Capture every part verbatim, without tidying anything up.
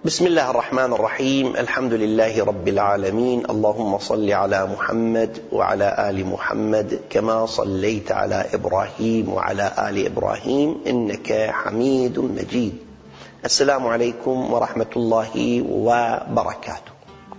بسم الله الرحمن الرحيم. الحمد لله رب العالمين. اللهم صل على محمد وعلى آل محمد كما صليت على إبراهيم وعلى آل إبراهيم إنك حميد مجيد. السلام عليكم ورحمة الله وبركاته.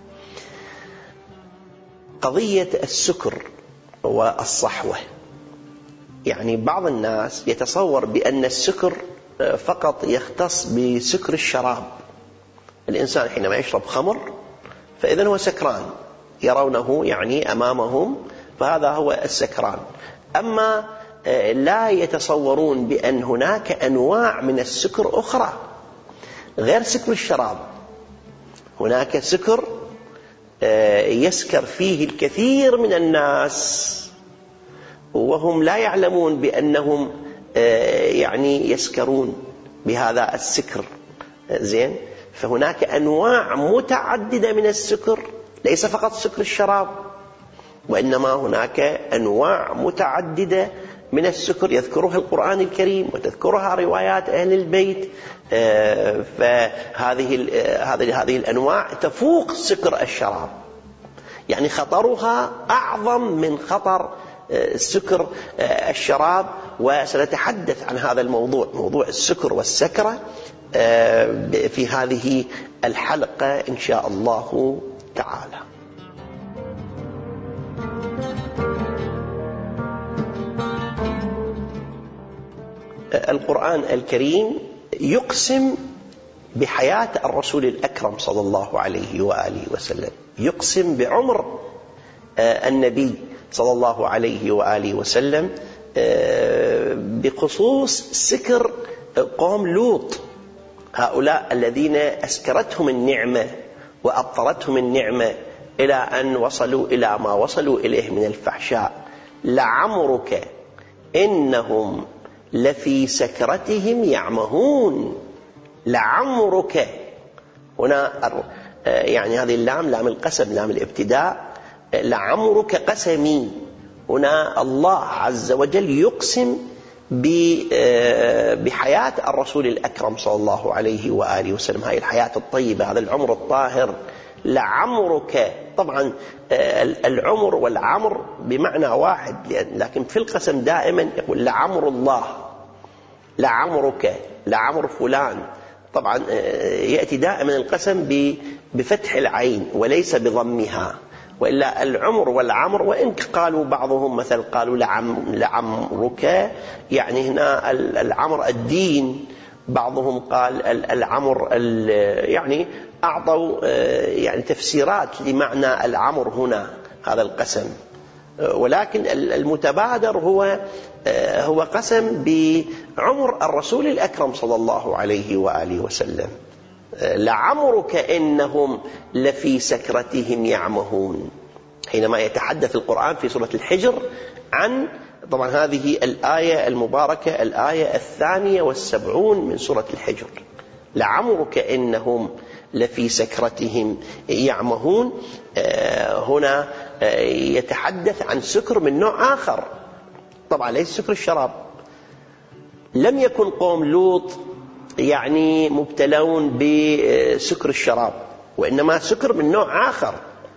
قضية السكر والصحوة، يعني بعض الناس يتصور بأن السكر فقط يختص بسكر الشراب. الإنسان حينما يشرب خمر فإذن هو سكران، يرونه يعني أمامهم، فهذا هو السكران. أما لا يتصورون بأن هناك أنواع من السكر أخرى غير سكر الشراب. هناك سكر يسكر فيه الكثير من الناس وهم لا يعلمون بأنهم يعني يسكرون بهذا السكر. زين، فهناك أنواع متعددة من السكر، ليس فقط سكر الشراب، وإنما هناك أنواع متعددة من السكر يذكرها القرآن الكريم وتذكرها روايات أهل البيت. فهذه هذه هذه الأنواع تفوق سكر الشراب، يعني خطرها أعظم من خطر سكر الشراب. وسنتحدث عن هذا الموضوع، موضوع السكر والسكرة، في هذه الحلقة إن شاء الله تعالى. القرآن الكريم يقسم بحياة الرسول الأكرم صلى الله عليه وآله وسلم، يقسم بعمر النبي صلى الله عليه وآله وسلم بخصوص سكر قوم لوط، هؤلاء الذين أسكرتهم النعمة وأبطرتهم النعمة إلى أن وصلوا إلى ما وصلوا إليه من الفحشاء. لعمرك إنهم لفي سكرتهم يعمهون. لعمرك هنا يعني هذه اللام لام القسم، لام الابتداء. لعمرك قسمي، هنا الله عز وجل يقسم بحياة الرسول الأكرم صلى الله عليه وآله وسلم، هاي الحياة الطيبة، هذا العمر الطاهر. لعمرك، طبعا العمر والعمر بمعنى واحد، لكن في القسم دائما يقول لعمر الله، لعمرك، لعمر فلان. طبعا يأتي دائما القسم بفتح العين وليس بضمها، وإلا العمر والعمر، وإن قالوا بعضهم مثل قالوا لعم لعمرك، يعني هنا العمر الدين، بعضهم قال العمر، يعني أعطوا يعني تفسيرات لمعنى العمر هنا هذا القسم. ولكن المتبادر هو هو قسم بعمر الرسول الأكرم صلى الله عليه وآله وسلم. لعمرك إنهم لفي سكرتهم يعمهون، حينما يتحدث القرآن في سورة الحجر عن، طبعا هذه الآية المباركة الآية الثانية والسبعون من سورة الحجر. لعمرك إنهم لفي سكرتهم يعمهون، هنا يتحدث عن سكر من نوع آخر، طبعا ليس سكر الشراب. لم يكن قوم لوط يعني مبتلون بسكر الشراب، وإنما سكر من نوع آخر.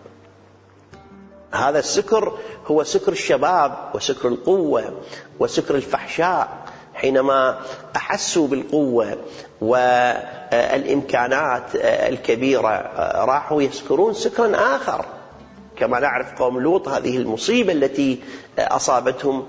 هذا السكر هو سكر الشباب وسكر القوة وسكر الفحشاء، حينما أحسوا بالقوة والإمكانات الكبيرة راحوا يسكرون سكرا آخر. كما نعرف قوم لوط هذه المصيبة التي أصابتهم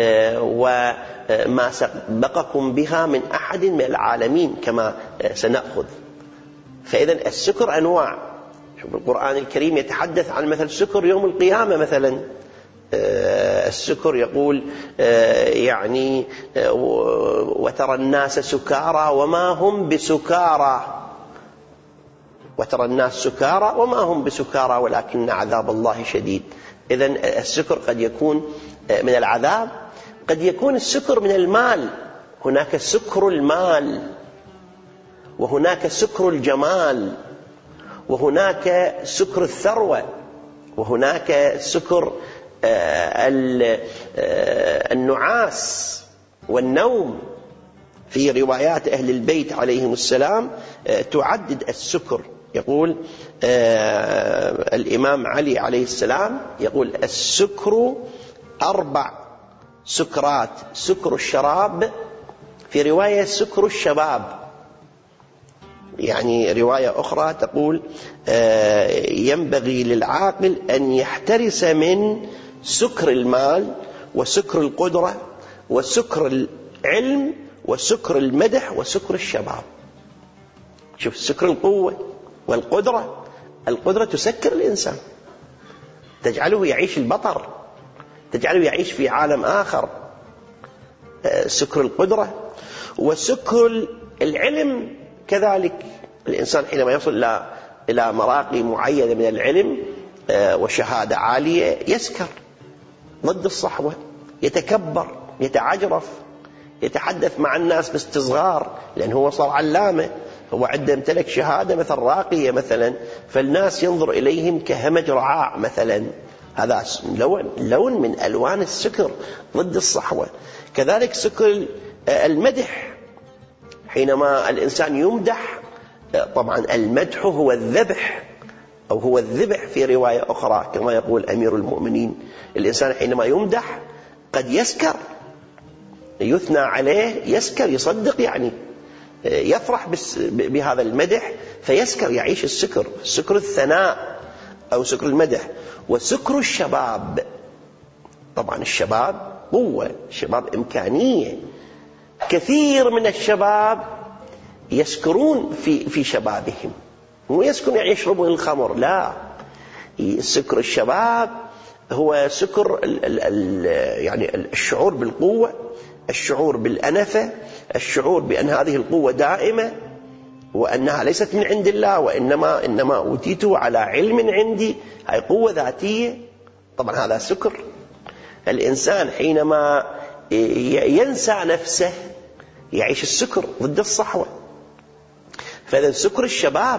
وما سبقكم بها من أحد من العالمين كما سنأخذ. فإذا السكر أنواع. القرآن الكريم يتحدث عن مثل سكر يوم القيامة مثلا. السكر يقول يعني وترى الناس سكارى وما هم بسكارى، وترى الناس سكارى وما هم بسكارى ولكن عذاب الله شديد. إذن السكر قد يكون من العذاب، قد يكون السكر من المال. هناك سكر المال، وهناك سكر الجمال، وهناك سكر الثروة، وهناك سكر النعاس والنوم. في روايات أهل البيت عليهم السلام تعدد السكر. يقول الإمام علي عليه السلام يقول السكر أربع سكرات: سكر الشراب، في رواية سكر الشباب، يعني رواية أخرى تقول ينبغي للعاقل أن يحترس من سكر المال وسكر القدرة وسكر العلم وسكر المدح وسكر الشباب. شوف، سكر القوة والقدرة، القدرة تسكر الإنسان، تجعله يعيش البطر، تجعله يعيش في عالم آخر. سكر القدرة وسكر العلم كذلك، الإنسان حينما يصل إلى مراقي معينة من العلم وشهادة عالية يسكر ضد الصحوة، يتكبر، يتعجرف، يتحدث مع الناس باستصغار، لأنه هو صار علامة، هو عنده امتلك شهادة مثل راقية مثلا، فالناس ينظر إليهم كهمج رعاع مثلا. هذا لون, لون من ألوان السكر ضد الصحوة. كذلك سكر المدح، حينما الإنسان يمدح، طبعا المدح هو الذبح أو هو الذبح في رواية أخرى كما يقول أمير المؤمنين. الإنسان حينما يمدح قد يسكر، يثنى عليه يسكر، يصدق، يعني يفرح بهذا المدح فيسكر، يعيش السكر، سكر الثناء أو سكر المدح. وسكر الشباب، طبعا الشباب قوة، الشباب إمكانية. كثير من الشباب يسكرون في في شبابهم، مو يسكرون يعني يشربون الخمر، لا، سكر الشباب هو سكر ال ال ال يعني الشعور بالقوة، الشعور بالأنفة، الشعور بأن هذه القوة دائمة وأنها ليست من عند الله، وإنما إنما أوتيته على علم عندي، هاي قوة ذاتية. طبعا هذا سكر. الإنسان حينما ينسى نفسه يعيش السكر ضد الصحوة. فإذا سكر الشباب،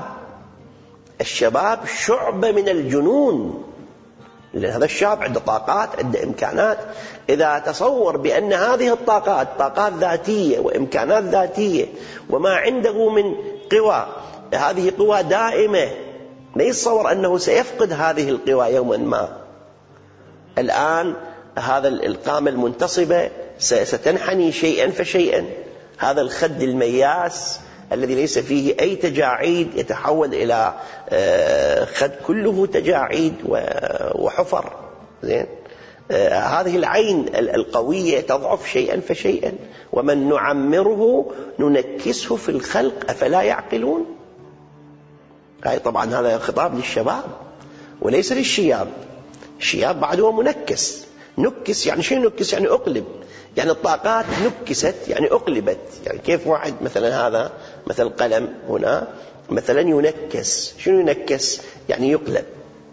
الشباب شعبة من الجنون، لأن هذا الشاب عنده طاقات، عنده إمكانات. إذا تصور بأن هذه الطاقات طاقات ذاتية وإمكانات ذاتية وما عنده من قوى، هذه قوى دائمة، لا يتصور أنه سيفقد هذه القوى يوما ما. الآن هذا القامة المنتصبة ستنحني شيئا فشيئا، هذا الخد المياس الذي ليس فيه أي تجاعيد يتحول إلى خد كله تجاعيد وحفر. زين، هذه العين القوية تضعف شيئا فشيئا. ومن نعمره ننكسه في الخلق أفلا يعقلون. هاي طبعا هذا خطاب للشباب وليس للشياب. الشياب بعد هو منكس. نكس يعني شيء، نكس يعني أقلب، يعني الطاقات نكست يعني أقلبت. يعني كيف واحد مثلا هذا مثل قلم هنا مثلا ينكس، شنو ينكس؟ يعني يقلب،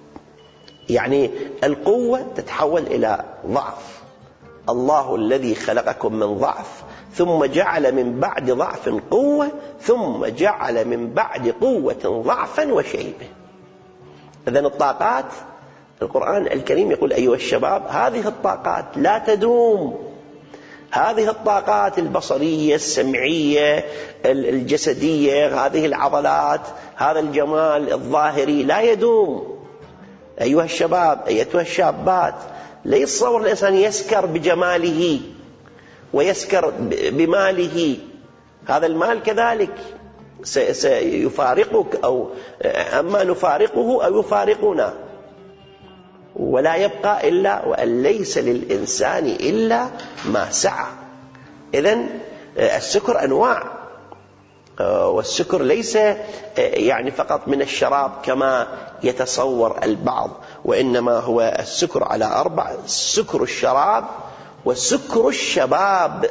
يعني القوة تتحول إلى ضعف. الله الذي خلقكم من ضعف ثم جعل من بعد ضعف قوة ثم جعل من بعد قوة ضعفا وشيبة. إذن الطاقات، القرآن الكريم يقول أيها الشباب هذه الطاقات لا تدوم. هذه الطاقات البصرية، السمعية، الجسدية، هذه العضلات، هذا الجمال الظاهري لا يدوم. أيها الشباب، أيتها الشابات، لا يتصور الإنسان يسكر بجماله ويسكر بماله. هذا المال كذلك سيفارقك، أو أما نفارقه أو يفارقنا، ولا يبقى إلا وأن ليس للإنسان إلا ما سعى. إذن السكر أنواع، والسكر ليس يعني فقط من الشراب كما يتصور البعض، وإنما هو السكر على أربع: سكر الشراب وسكر الشباب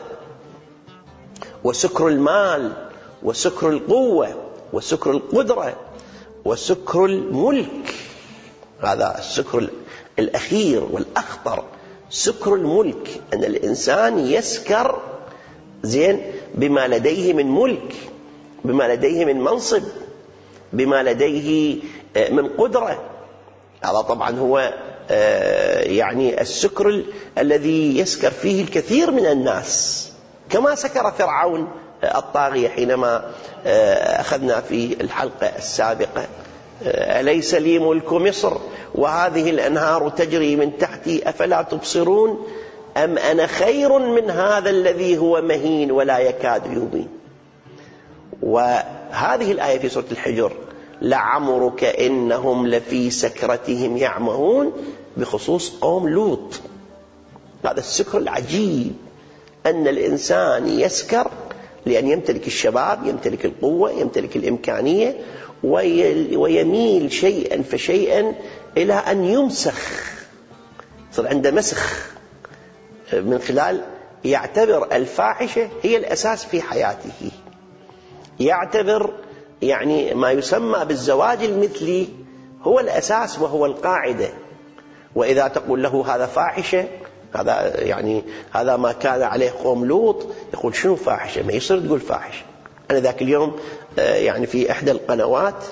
وسكر المال وسكر القوة وسكر القدرة وسكر الملك. هذا السكر الأخير والأخطر، سكر الملك، أن الإنسان يسكر زين بما لديه من ملك، بما لديه من منصب، بما لديه من قدرة. هذا طبعا هو يعني السكر الذي يسكر فيه الكثير من الناس، كما سكر فرعون الطاغية حينما أخذنا في الحلقة السابقة: أليس لي ملك مصر وهذه الأنهار تجري من تحتي أفلا تبصرون أم أنا خير من هذا الذي هو مهين ولا يكاد يبين. وهذه الآية في سورة الحجر: لعمرك إنهم لفي سكرتهم يعمهون، بخصوص قوم لوط. هذا السكر العجيب، أن الإنسان يسكر لأن يمتلك الشباب، يمتلك القوة، يمتلك الإمكانية، ويميل شيئا فشيئا إلى أن يمسخ، صار عنده مسخ، من خلال يعتبر الفاحشة هي الأساس في حياته، يعتبر يعني ما يسمى بالزواج المثلي هو الأساس وهو القاعدة. وإذا تقول له هذا فاحشة، هذا يعني هذا ما كان عليه قوم لوط، يقول شنو فاحشة؟ ما يصير تقول فاحشة. أنا ذاك اليوم يعني في إحدى القنوات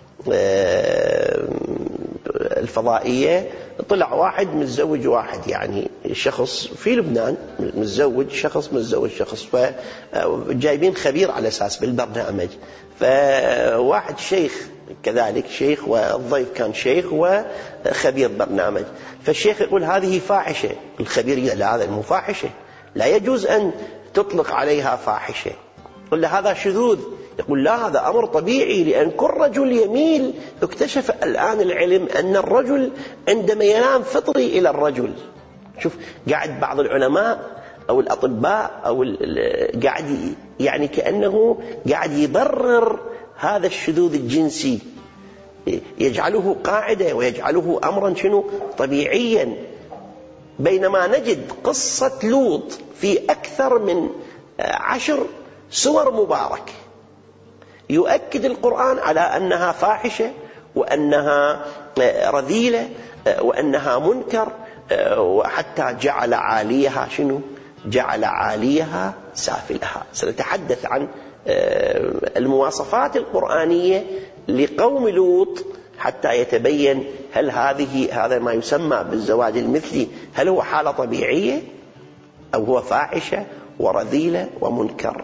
الفضائية طلع واحد متزوج واحد، يعني شخص في لبنان متزوج شخص متزوج شخص، فجايبين خبير على أساس بالبرنامج، فواحد شيخ كذلك شيخ، والضيف كان شيخ وخبير برنامج، فالشيخ يقول هذه فاحشة، الخبير يقول لا هذا مو فاحشة، لا يجوز أن تطلق عليها فاحشة، يقول له هذا شذوذ، يقول لا هذا أمر طبيعي، لأن كل رجل يميل. اكتشف الآن العلم أن الرجل عندما ينام فطري إلى الرجل. شوف، قاعد بعض العلماء أو الأطباء أو قاعد يعني كأنه قاعد يبرر هذا الشذوذ الجنسي، يجعله قاعدة ويجعله أمرا شنو طبيعيا، بينما نجد قصة لوط في أكثر من عشر سور مباركة يؤكد القرآن على أنها فاحشة وأنها رذيلة وأنها منكر، وحتى جعل عاليها شنو؟ جعل عاليها سافلها. سنتحدث عن المواصفات القرآنية لقوم لوط حتى يتبين هل هذه هذا ما يسمى بالزواج المثلي هل هو حالة طبيعية أو هو فاحشة ورذيلة ومنكر.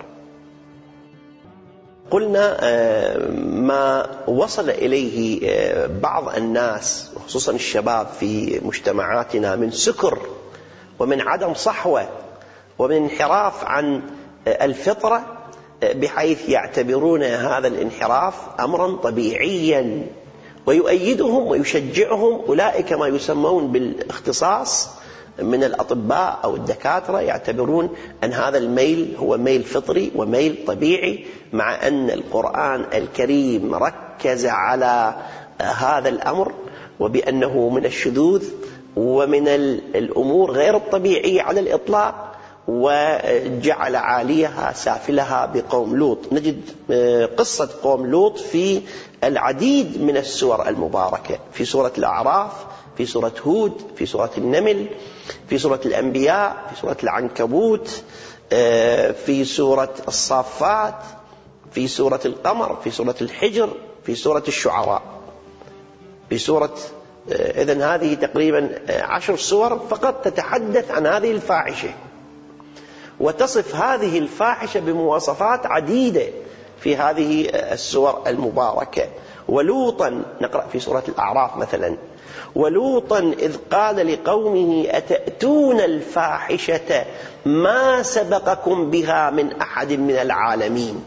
قلنا ما وصل إليه بعض الناس وخصوصا الشباب في مجتمعاتنا من سكر ومن عدم صحوة ومن انحراف عن الفطرة، بحيث يعتبرون هذا الانحراف أمرا طبيعيا، ويؤيدهم ويشجعهم أولئك ما يسمون بالاختصاص من الأطباء أو الدكاترة، يعتبرون أن هذا الميل هو ميل فطري وميل طبيعي، مع أن القرآن الكريم ركز على هذا الأمر وبأنه من الشذوذ ومن الأمور غير الطبيعية على الإطلاق، وجعل عاليها سافلها بقوم لوط. نجد قصة قوم لوط في العديد من السور المباركة، في سورة الأعراف، في سورة هود، في سورة النمل، في سورة الأنبياء، في سورة العنكبوت، في سورة الصافات، في سورة القمر، في سورة الحجر، في سورة الشعراء، في سورة إذن هذه تقريبا عشر سور فقط تتحدث عن هذه الفاحشة، وتصف هذه الفاحشة بمواصفات عديدة في هذه السور المباركة. ولوطا نقرأ في سورة الأعراف مثلا: ولوطا إذ قال لقومه أتأتون الفاحشة ما سبقكم بها من أحد من العالمين.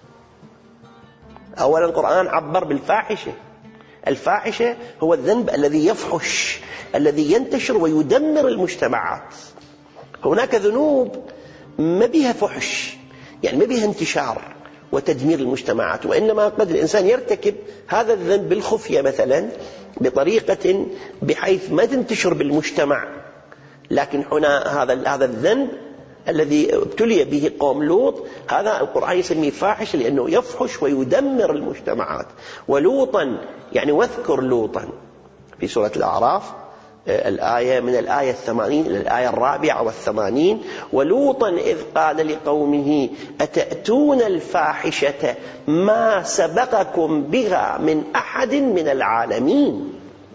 أولا القرآن عبر بالفاحشة، الفاحشة هو الذنب الذي يفحش، الذي ينتشر ويدمر المجتمعات. هناك ذنوب ما بها فحش، يعني ما بها انتشار وتدمير المجتمعات، وإنما قد الإنسان يرتكب هذا الذنب بالخفية مثلا بطريقة بحيث ما تنتشر بالمجتمع. لكن هنا هذا هذا الذنب الذي ابتلي به قوم لوط، هذا القرآن يسميه فاحش لأنه يفحش ويدمر المجتمعات. ولوطا يعني واذكر لوطا في سورة الأعراف، الآية من الآية الثمانين إلى الآية الرابعة والثمانين: ولوطا إذ قال لقومه أتأتون الفاحشة ما سبقكم بها من أحد من العالمين.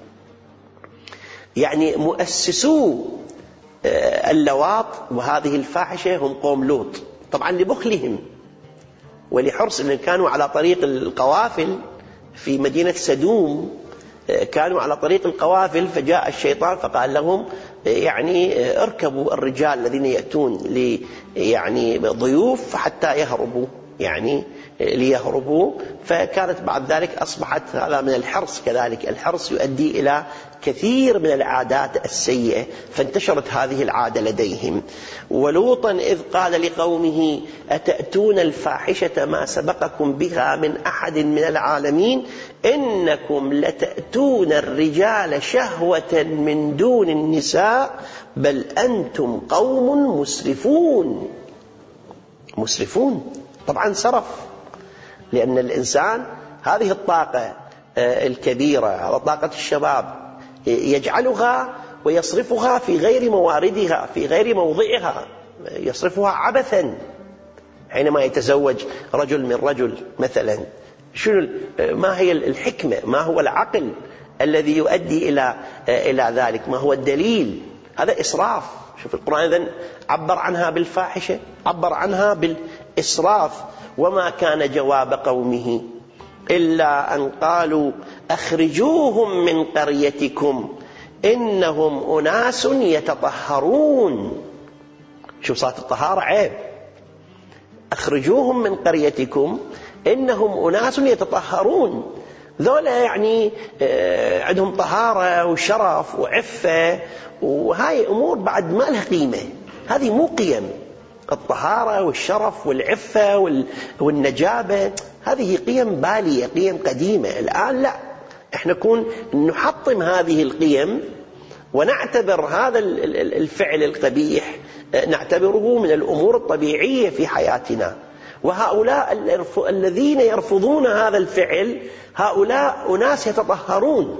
يعني مؤسسو اللواط وهذه الفاحشة هم قوم لوط، طبعا لبخلهم ولحرص أن كانوا على طريق القوافل في مدينة سدوم، كانوا على طريق القوافل، فجاء الشيطان فقال لهم يعني اركبوا الرجال الذين يأتون لي يعني ضيوف حتى يهربوا، يعني ليهربوا. فكانت بعد ذلك أصبحت هذا من الحرص، كذلك الحرص يؤدي إلى كثير من العادات السيئة، فانتشرت هذه العادة لديهم. ولوطا إذ قال لقومه أتأتون الفاحشة ما سبقكم بها من أحد من العالمين إنكم لتأتون الرجال شهوة من دون النساء بل أنتم قوم مسرفون. مسرفون طبعا سرف، لأن الإنسان هذه الطاقة الكبيرة، طاقة الشباب، يجعلها ويصرفها في غير مواردها، في غير موضعها، يصرفها عبثا. حينما يتزوج رجل من رجل مثلا، شنو ما هي الحكمة؟ ما هو العقل الذي يؤدي إلى إلى ذلك؟ ما هو الدليل؟ هذا إسراف. شوف القرآن إذن عبر عنها بالفاحشة، عبر عنها بالإسراف. وما كان جواب قومه إلا أن قالوا أخرجوهم من قريتكم إنهم أناس يتطهرون. شوف صارت الطهارة عيب. أخرجوهم من قريتكم إنهم أناس يتطهرون، ذولا يعني عندهم طهارة وشرف وعفة، وهاي أمور بعد ما لها قيمة. هذه مو قيم. الطهارة والشرف والعفة والنجابة هذه قيم بالية، قيم قديمة. الآن لا، احنا نكون نحطم هذه القيم ونعتبر هذا الفعل القبيح نعتبره من الأمور الطبيعية في حياتنا. وهؤلاء الذين يرفضون هذا الفعل هؤلاء أناس يتطهرون،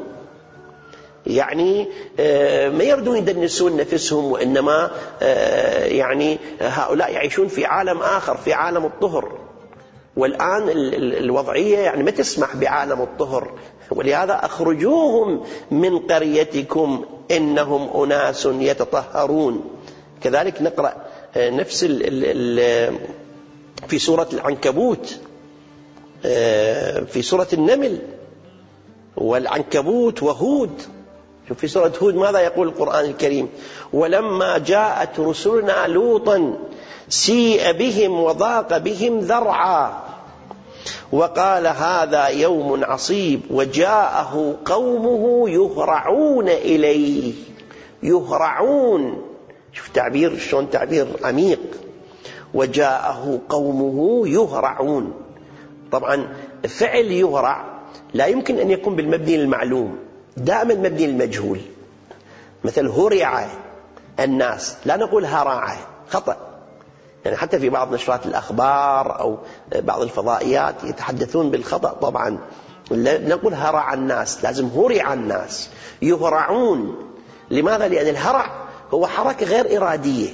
يعني ما يردون يدنسون نفسهم، وإنما يعني هؤلاء يعيشون في عالم آخر، في عالم الطهر. والآن الوضعية يعني ما تسمح بعالم الطهر، ولهذا أخرجوهم من قريتكم إنهم أناس يتطهرون. كذلك نقرأ نفس ال ال في سورة العنكبوت، في سورة النمل والعنكبوت وهود. شوف في سورة هود ماذا يقول القرآن الكريم؟ ولما جاءت رسلنا لوطا سيء بهم وضاق بهم ذرعا وقال هذا يوم عصيب وجاءه قومه يهرعون إليه. يهرعون، شوف تعبير شلون تعبير عميق. وجاءه قومه يهرعون. طبعا فعل يهرع لا يمكن أن يكون بالمبني للمعلوم، دائما مبني للمجهول. مثل هرع الناس، لا نقول هرع، خطأ. يعني حتى في بعض نشرات الأخبار أو بعض الفضائيات يتحدثون بالخطأ. طبعا نقول هرع الناس، لازم هرع الناس. يهرعون. لماذا؟ لأن الهرع هو حركة غير إرادية،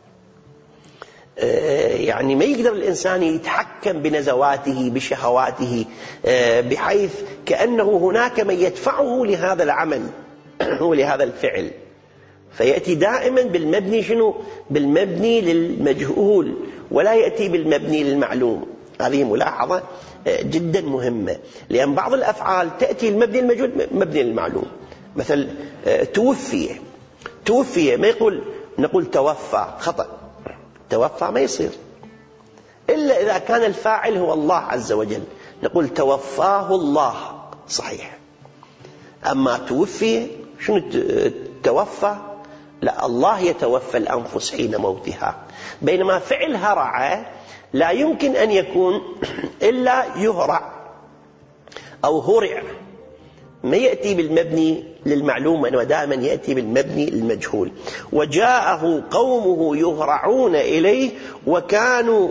يعني ما يقدر الإنسان يتحكم بنزواته بشهواته، بحيث كأنه هناك من يدفعه لهذا العمل ولهذا الفعل، فيأتي دائما بالمبني شنو؟ بالمبني للمجهول، ولا يأتي بالمبني للمعلوم. هذه ملاحظة جدا مهمة، لأن بعض الأفعال تأتي المبني المجهول مبني للمعلوم. مثل توفي، توفي ما يقول نقول توفى، خطأ. توفى ما يصير إلا إذا كان الفاعل هو الله عز وجل، نقول توفاه الله، صحيح. أما توفي شنو توفى؟ لا، الله يتوفى الأنفس حين موتها. بينما فعل هرع لا يمكن أن يكون إلا يهرع أو هرع، ما يأتي بالمبني للمعلوم، وإنما دائما يأتي بالمبني للمجهول. وجاءه قومه يهرعون إليه وكانوا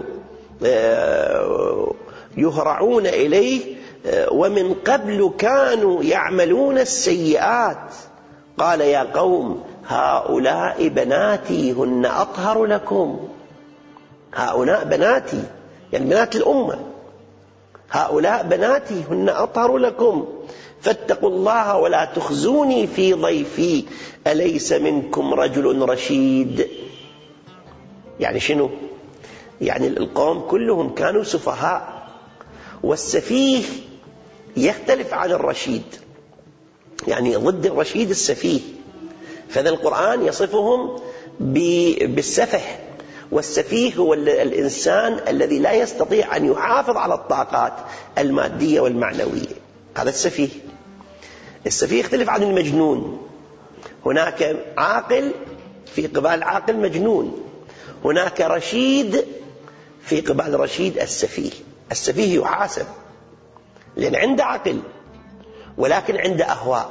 يهرعون إليه ومن قبل كانوا يعملون السيئات قال يا قوم هؤلاء بناتي هن أطهر لكم. هؤلاء بناتي يعني بنات الأمة، هؤلاء بناتي هن أطهر لكم فاتقوا الله ولا تخزوني في ضيفي أليس منكم رجل رشيد. يعني شنو؟ يعني القوم كلهم كانوا سفهاء، والسفيه يختلف عن الرشيد، يعني ضد الرشيد السفيه. فذا القرآن يصفهم بالسفه، والسفيه هو الإنسان الذي لا يستطيع أن يحافظ على الطاقات المادية والمعنوية، هذا السفيه. السفيه يختلف عن المجنون، هناك عاقل في قبال عاقل مجنون، هناك رشيد في قبال رشيد السفيه. السفيه يحاسب لأن عنده عقل ولكن عنده أهواء،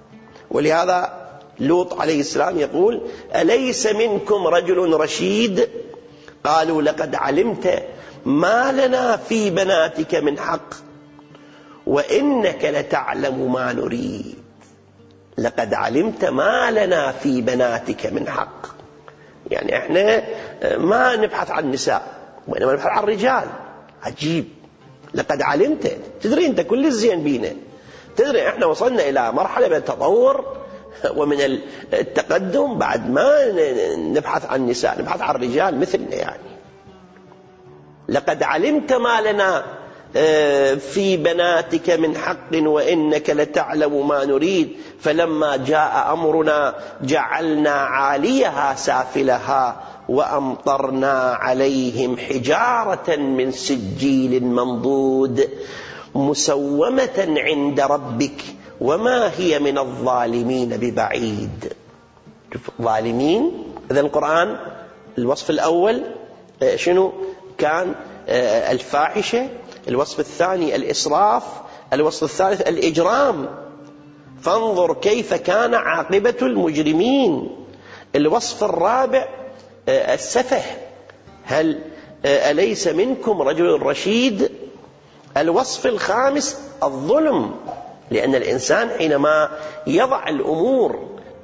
ولهذا لوط عليه السلام يقول: أليس منكم رجل رشيد؟ قالوا: لقد علمت ما لنا في بناتك من حق وإنك لتعلم ما نريد. لقد علمت ما لنا في بناتك من حق، يعني احنا ما نبحث عن النساء وإنما نبحث عن الرجال. عجيب، لقد علمت، تدري انت كل الزين بينا، تدري احنا وصلنا إلى مرحلة من التطور ومن التقدم، بعد ما نبحث عن النساء نبحث عن الرجال مثلنا. يعني لقد علمت ما لنا في بناتك من حق وإنك لتعلم ما نريد. فلما جاء أمرنا جعلنا عاليها سافلها وأمطرنا عليهم حجارة من سجيل منضود مسومة عند ربك وما هي من الظالمين ببعيد. ظالمين، إذا القرآن الوصف الأول شنو كان؟ الفاحشة. الوصف الثاني الإسراف. الوصف الثالث الإجرام، فانظر كيف كان عاقبة المجرمين. الوصف الرابع السفه، هل أليس منكم رجل رشيد؟ الوصف الخامس الظلم، لأن الإنسان حينما يضع الأمور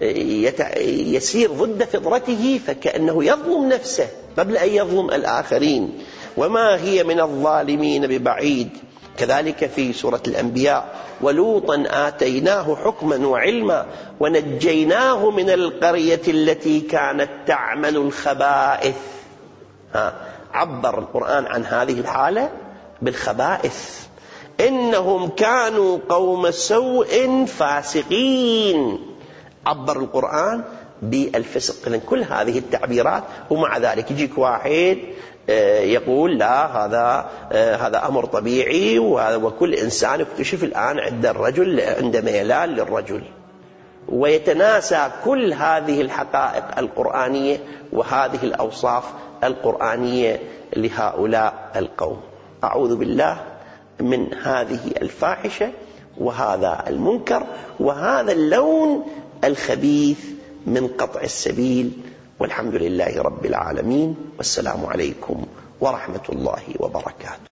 يسير ضد فطرته فكأنه يظلم نفسه قبل أن يظلم الآخرين. وما هي من الظالمين ببعيد. كذلك في سورة الأنبياء: ولوطا آتيناه حكما وعلما ونجيناه من القرية التي كانت تعمل الخبائث. ها، عبر القرآن عن هذه الحالة بالخبائث: إنهم كانوا قوم سوء فاسقين. عبر القرآن بالفسق. لأن كل هذه التعبيرات، ومع ذلك يجيك واحد يقول لا، هذا هذا أمر طبيعي، وكل إنسان يكتشف الآن عند الرجل عند ميلان للرجل، ويتناسى كل هذه الحقائق القرآنية وهذه الأوصاف القرآنية لهؤلاء القوم. أعوذ بالله من هذه الفاحشة وهذا المنكر وهذا اللون الخبيث من قطع السبيل. والحمد لله رب العالمين، والسلام عليكم ورحمة الله وبركاته.